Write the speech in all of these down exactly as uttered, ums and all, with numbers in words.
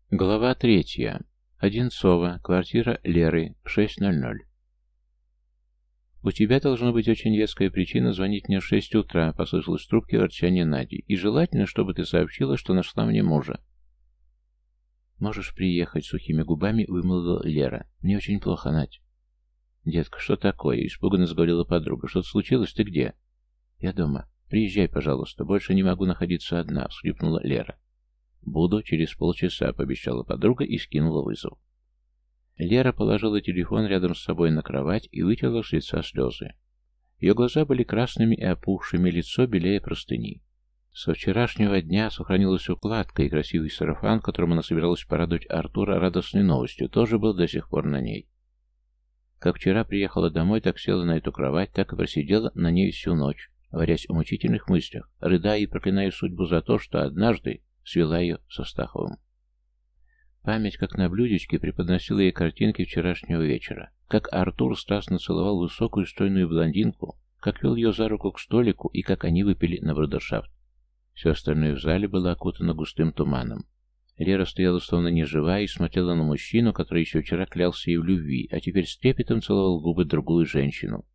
Глава третья. Одинцово. Квартира Леры. шесть ноль ноль. «У тебя должна быть очень веская причина звонить мне в шесть утра», — послышалось в трубке ворчание Нади. «И желательно, чтобы ты сообщила, что нашла мне мужа». «Можешь приехать», — сухими губами вымолвила Лера. «Мне очень плохо, Надь». «Детка, что такое?» — испуганно заговорила подруга. «Что-то случилось? Ты где?» «Я дома. Приезжай, пожалуйста. Больше не могу находиться одна», — всхлипнула Лера. «Буду через полчаса», — пообещала подруга и скинула вызов. Лера положила телефон рядом с собой на кровать и вытерла с лица слезы. Ее глаза были красными и опухшими, лицо белее простыни. Со вчерашнего дня сохранилась укладка, и красивый сарафан, которым она собиралась порадовать Артура радостной новостью, тоже был до сих пор на ней. Как вчера приехала домой, так села на эту кровать, так и просидела на ней всю ночь, варясь в мучительных мыслях, рыдая и проклиная судьбу за то, что однажды свела ее со Стаховым. Память, как на блюдечке, преподносила ей картинки вчерашнего вечера. Как Артур страстно целовал высокую стройную блондинку, как вел ее за руку к столику и как они выпили на брудершафт. Все остальное в зале было окутано густым туманом. Лера стояла словно неживая и смотрела на мужчину, который еще вчера клялся ей в любви, а теперь с трепетом целовал губы другую женщину.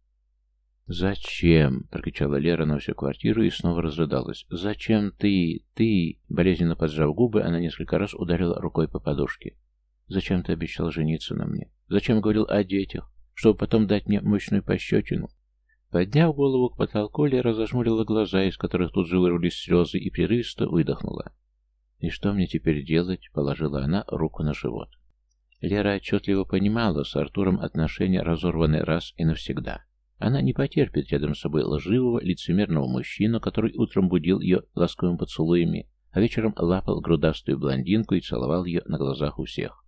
«Зачем?» — прокричала Лера на всю квартиру и снова разрыдалась. «Зачем ты, ты...» Болезненно поджав губы, она несколько раз ударила рукой по подушке. «Зачем ты обещал жениться на мне? Зачем говорил о детях? Чтобы потом дать мне мощную пощечину?» Подняв голову к потолку, Лера зажмурила глаза, из которых тут же вырвались слезы, и прерывисто выдохнула. «И что мне теперь делать?» — положила она руку на живот. Лера отчетливо понимала, с Артуром отношения разорваны раз и навсегда. Она не потерпит рядом с собой лживого, лицемерного мужчину, который утром будил ее ласковыми поцелуями, а вечером лапал грудастую блондинку и целовал ее на глазах у всех.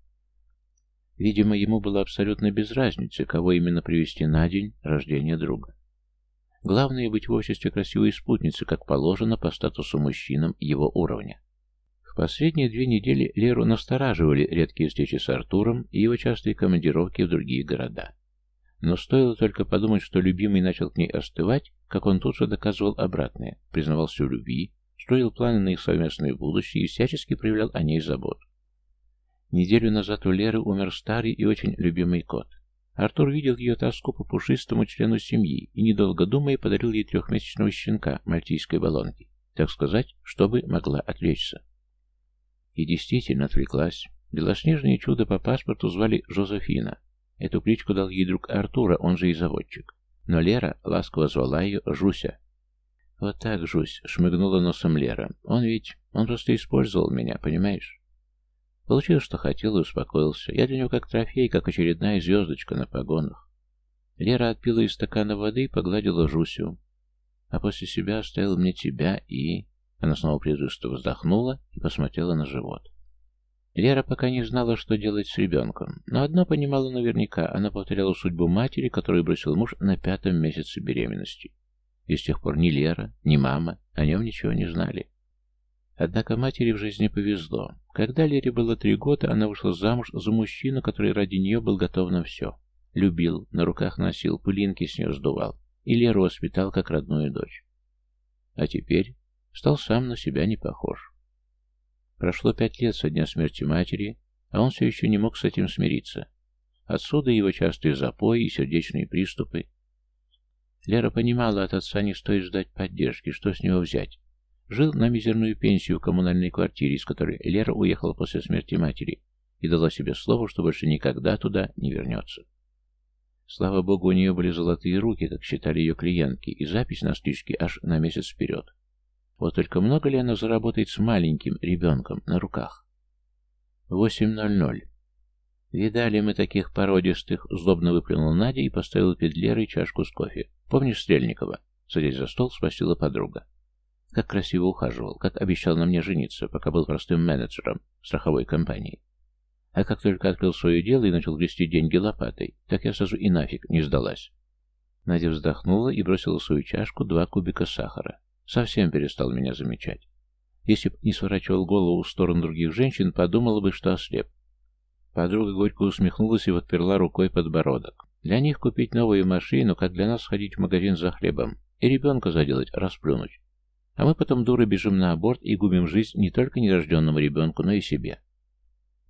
Видимо, ему было абсолютно без разницы, кого именно привести на день рождения друга. Главное — быть в обществе красивой спутницы, как положено по статусу мужчинам его уровня. В последние две недели Леру настораживали редкие встречи с Артуром и его частые командировки в другие города. Но стоило только подумать, что любимый начал к ней остывать, как он тут же доказывал обратное, признавался в любви, строил планы на их совместное будущее и всячески проявлял о ней заботу. Неделю назад у Леры умер старый и очень любимый кот. Артур видел ее тоску по пушистому члену семьи и, недолго думая, подарил ей трехмесячного щенка мальтийской баллонки, так сказать, чтобы могла отвлечься. И действительно отвлеклась. Белоснежное чудо по паспорту звали Жозефина. Эту кличку дал ей друг Артура, он же и заводчик. Но Лера ласково звала ее Жуся. «Вот так, Жусь», — шмыгнула носом Лера. «Он ведь... он просто использовал меня, понимаешь?» Получил, что хотел, и успокоился. Я для него как трофей, как очередная звездочка на погонах. Лера отпила из стакана воды и погладила Жусю. А после себя оставил мне тебя и... Она снова прерывисто вздохнула и посмотрела на живот. Лера пока не знала, что делать с ребенком, но одно понимала наверняка: она повторяла судьбу матери, которую бросил муж на пятом месяце беременности. И с тех пор ни Лера, ни мама о нем ничего не знали. Однако матери в жизни повезло. Когда Лере было три года, она вышла замуж за мужчину, который ради нее был готов на все. Любил, на руках носил, пылинки с нее сдувал, и Леру воспитал как родную дочь. А теперь стал сам на себя не похож. Прошло пять лет со дня смерти матери, а он все еще не мог с этим смириться. Отсюда его частые запои и сердечные приступы. Лера понимала, от отца не стоит ждать поддержки, что с него взять. Жил на мизерную пенсию в коммунальной квартире, из которой Лера уехала после смерти матери, и дала себе слово, что больше никогда туда не вернется. Слава богу, у нее были золотые руки, как считали ее клиентки, и запись на стрижке аж на месяц вперед. Вот только много ли она заработает с маленьким ребенком на руках? восемь ноль ноль. «Видали мы таких породистых», — злобно выплюнула Надя и поставила перед Лерой чашку с кофе. «Помнишь Стрельникова?» — садясь за стол, спросила подруга. «Как красиво ухаживал, как обещал на мне жениться, пока был простым менеджером страховой компании. А как только открыл свое дело и начал грести деньги лопатой, так я сразу и нафиг не сдалась». Надя вздохнула и бросила в свою чашку два кубика сахара. Совсем перестал меня замечать. Если б не сворачивал голову в сторону других женщин, подумала бы, что ослеп. Подруга горько усмехнулась и подперла рукой подбородок. Для них купить новую машину, как для нас сходить в магазин за хлебом, и ребенка заделать, расплюнуть. А мы потом, дуры, бежим на аборт и губим жизнь не только нерожденному ребенку, но и себе.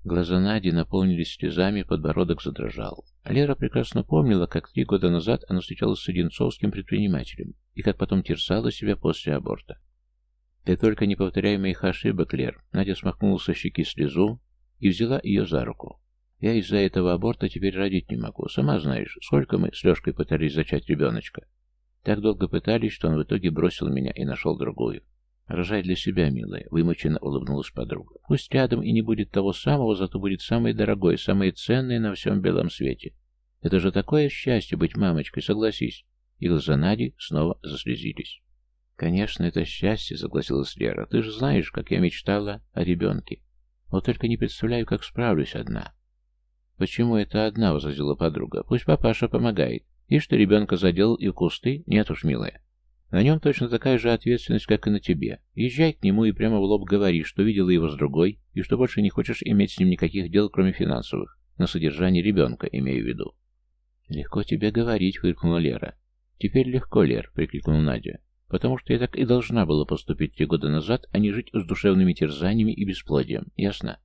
Глаза Нади наполнились слезами, подбородок задрожал. Лера прекрасно помнила, как три года назад она встречалась с одинцовским предпринимателем и как потом терзала себя после аборта. «Ты только не повторяй моих ошибок, Лер». Надя смахнула со щеки слезу и взяла ее за руку. «Я из-за этого аборта теперь родить не могу. Сама знаешь, сколько мы с Лешкой пытались зачать ребеночка. Так долго пытались, что он в итоге бросил меня и нашел другую. Рожай для себя, милая», — вымученно улыбнулась подруга. «Пусть рядом и не будет того самого, зато будет самое дорогое, самое ценное на всем белом свете. Это же такое счастье быть мамочкой, согласись». И глаза Нади снова заслезились. «Конечно, это счастье», — согласилась Лера. «Ты же знаешь, как я мечтала о ребенке. Вот только не представляю, как справлюсь одна». «Почему это одна?» — возразила подруга. «Пусть папаша помогает. И что ребенка заделал и в кусты? Нет уж, милая. На нем точно такая же ответственность, как и на тебе. Езжай к нему и прямо в лоб говори, что видела его с другой, и что больше не хочешь иметь с ним никаких дел, кроме финансовых. На содержание ребенка, имею в виду». «Легко тебе говорить», — фыркнула Лера. «Теперь легко, Лер», — прикрикнула Надя. «Потому что я так и должна была поступить три года назад, а не жить с душевными терзаниями и бесплодием. Ясно?»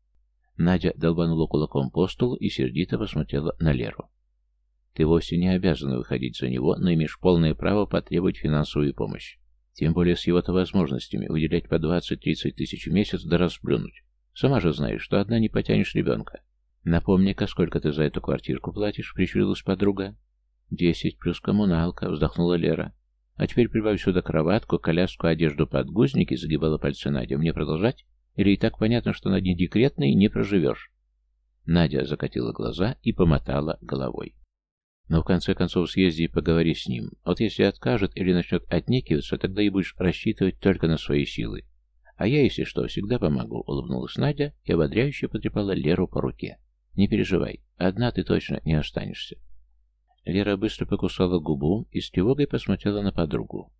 Надя долбанула кулаком по столу и сердито посмотрела на Леру. «Ты вовсе не обязана выходить за него, но имеешь полное право потребовать финансовую помощь. Тем более с его-то возможностями выделять по двадцать-тридцать тысяч в месяц да расплюнуть. Сама же знаешь, что одна не потянешь ребенка. Напомни-ка, сколько ты за эту квартирку платишь?» — прищурилась подруга. «Десять плюс коммуналка», — вздохнула Лера. «А теперь прибавь сюда кроватку, коляску, одежду, подгузники», — загибала пальцы Надя. «Мне продолжать? Или и так понятно, что на дне декретной не проживешь?» Надя закатила глаза и помотала головой. «Но в конце концов съезди и поговори с ним. Вот если откажет или начнет отнекиваться, тогда и будешь рассчитывать только на свои силы. А я, если что, всегда помогу», — улыбнулась Надя и ободряюще потрепала Леру по руке. «Не переживай, одна ты точно не останешься». Лера быстро покусала губу и с тревогой посмотрела на подругу.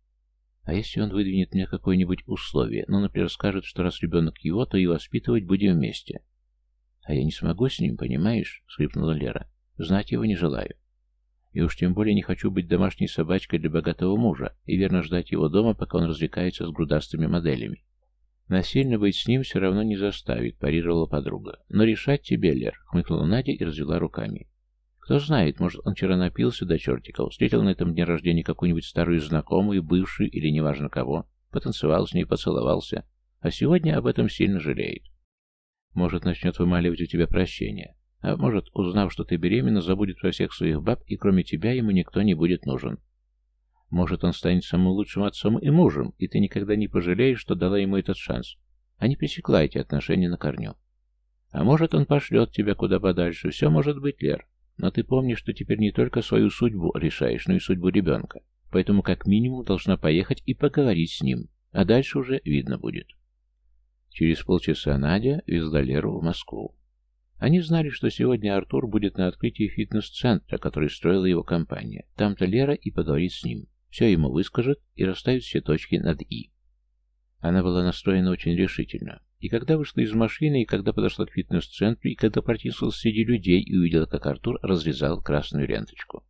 «А если он выдвинет мне какое-нибудь условие, ну, например, скажет, что раз ребенок его, то и воспитывать будем вместе?» «А я не смогу с ним, понимаешь?» — скрипнула Лера. «Знать его не желаю. И уж тем более не хочу быть домашней собачкой для богатого мужа и верно ждать его дома, пока он развлекается с грудастыми моделями. Насильно быть с ним все равно не заставит», — парировала подруга. «Но решать тебе, Лер», — хмыкнула Надя и развела руками. «Кто знает, может, он вчера напился до чертиков, встретил на этом дне рождения какую-нибудь старую знакомую, бывшую или неважно кого, потанцевал с ней, поцеловался, а сегодня об этом сильно жалеет. Может, начнет вымаливать у тебя прощение, а может, узнав, что ты беременна, забудет про всех своих баб, и кроме тебя ему никто не будет нужен. Может, он станет самым лучшим отцом и мужем, и ты никогда не пожалеешь, что дала ему этот шанс, а не пресекла эти отношения на корню. А может, он пошлет тебя куда подальше, все может быть, Лер. Но ты помни, что теперь не только свою судьбу решаешь, но и судьбу ребенка. Поэтому как минимум должна поехать и поговорить с ним. А дальше уже видно будет». Через полчаса Надя везла Леру в Москву. Они знали, что сегодня Артур будет на открытии фитнес-центра, который строила его компания. Там-то Лера и поговорит с ним. Все ему выскажет и расставит все точки над «и». Она была настроена очень решительно. И когда вышла из машины, и когда подошла к фитнес-центру, и когда протиснулась среди людей и увидела, как Артур разрезал красную ленточку.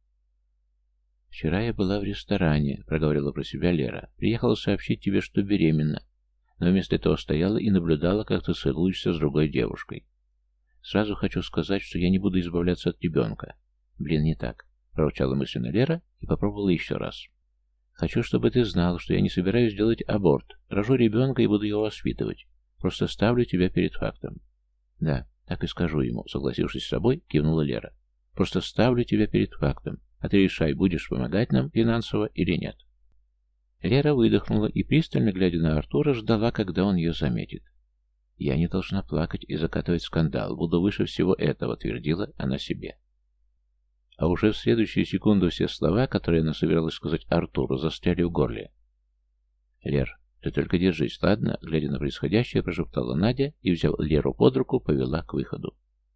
«Вчера я была в ресторане», — проговорила про себя Лера. «Приехала сообщить тебе, что беременна. Но вместо этого стояла и наблюдала, как ты целуешься с другой девушкой. Сразу хочу сказать, что я не буду избавляться от ребенка». «Блин, не так», — проворчала мысленно Лера и попробовала еще раз. «Хочу, чтобы ты знал, что я не собираюсь делать аборт. Рожу ребенка и буду его воспитывать. Просто ставлю тебя перед фактом». «Да, так и скажу ему», — согласившись с собой, кивнула Лера. «Просто ставлю тебя перед фактом, а ты решай, будешь помогать нам финансово или нет». Лера выдохнула и, пристально глядя на Артура, ждала, когда он ее заметит. «Я не должна плакать и закатывать скандал, буду выше всего этого», — твердила она себе. А уже в следующую секунду все слова, которые она собиралась сказать Артуру, застряли в горле. «Лер, ты только держись, ладно?» — глядя на происходящее, прошептала Надя и, взяв Леру под руку, повела к выходу.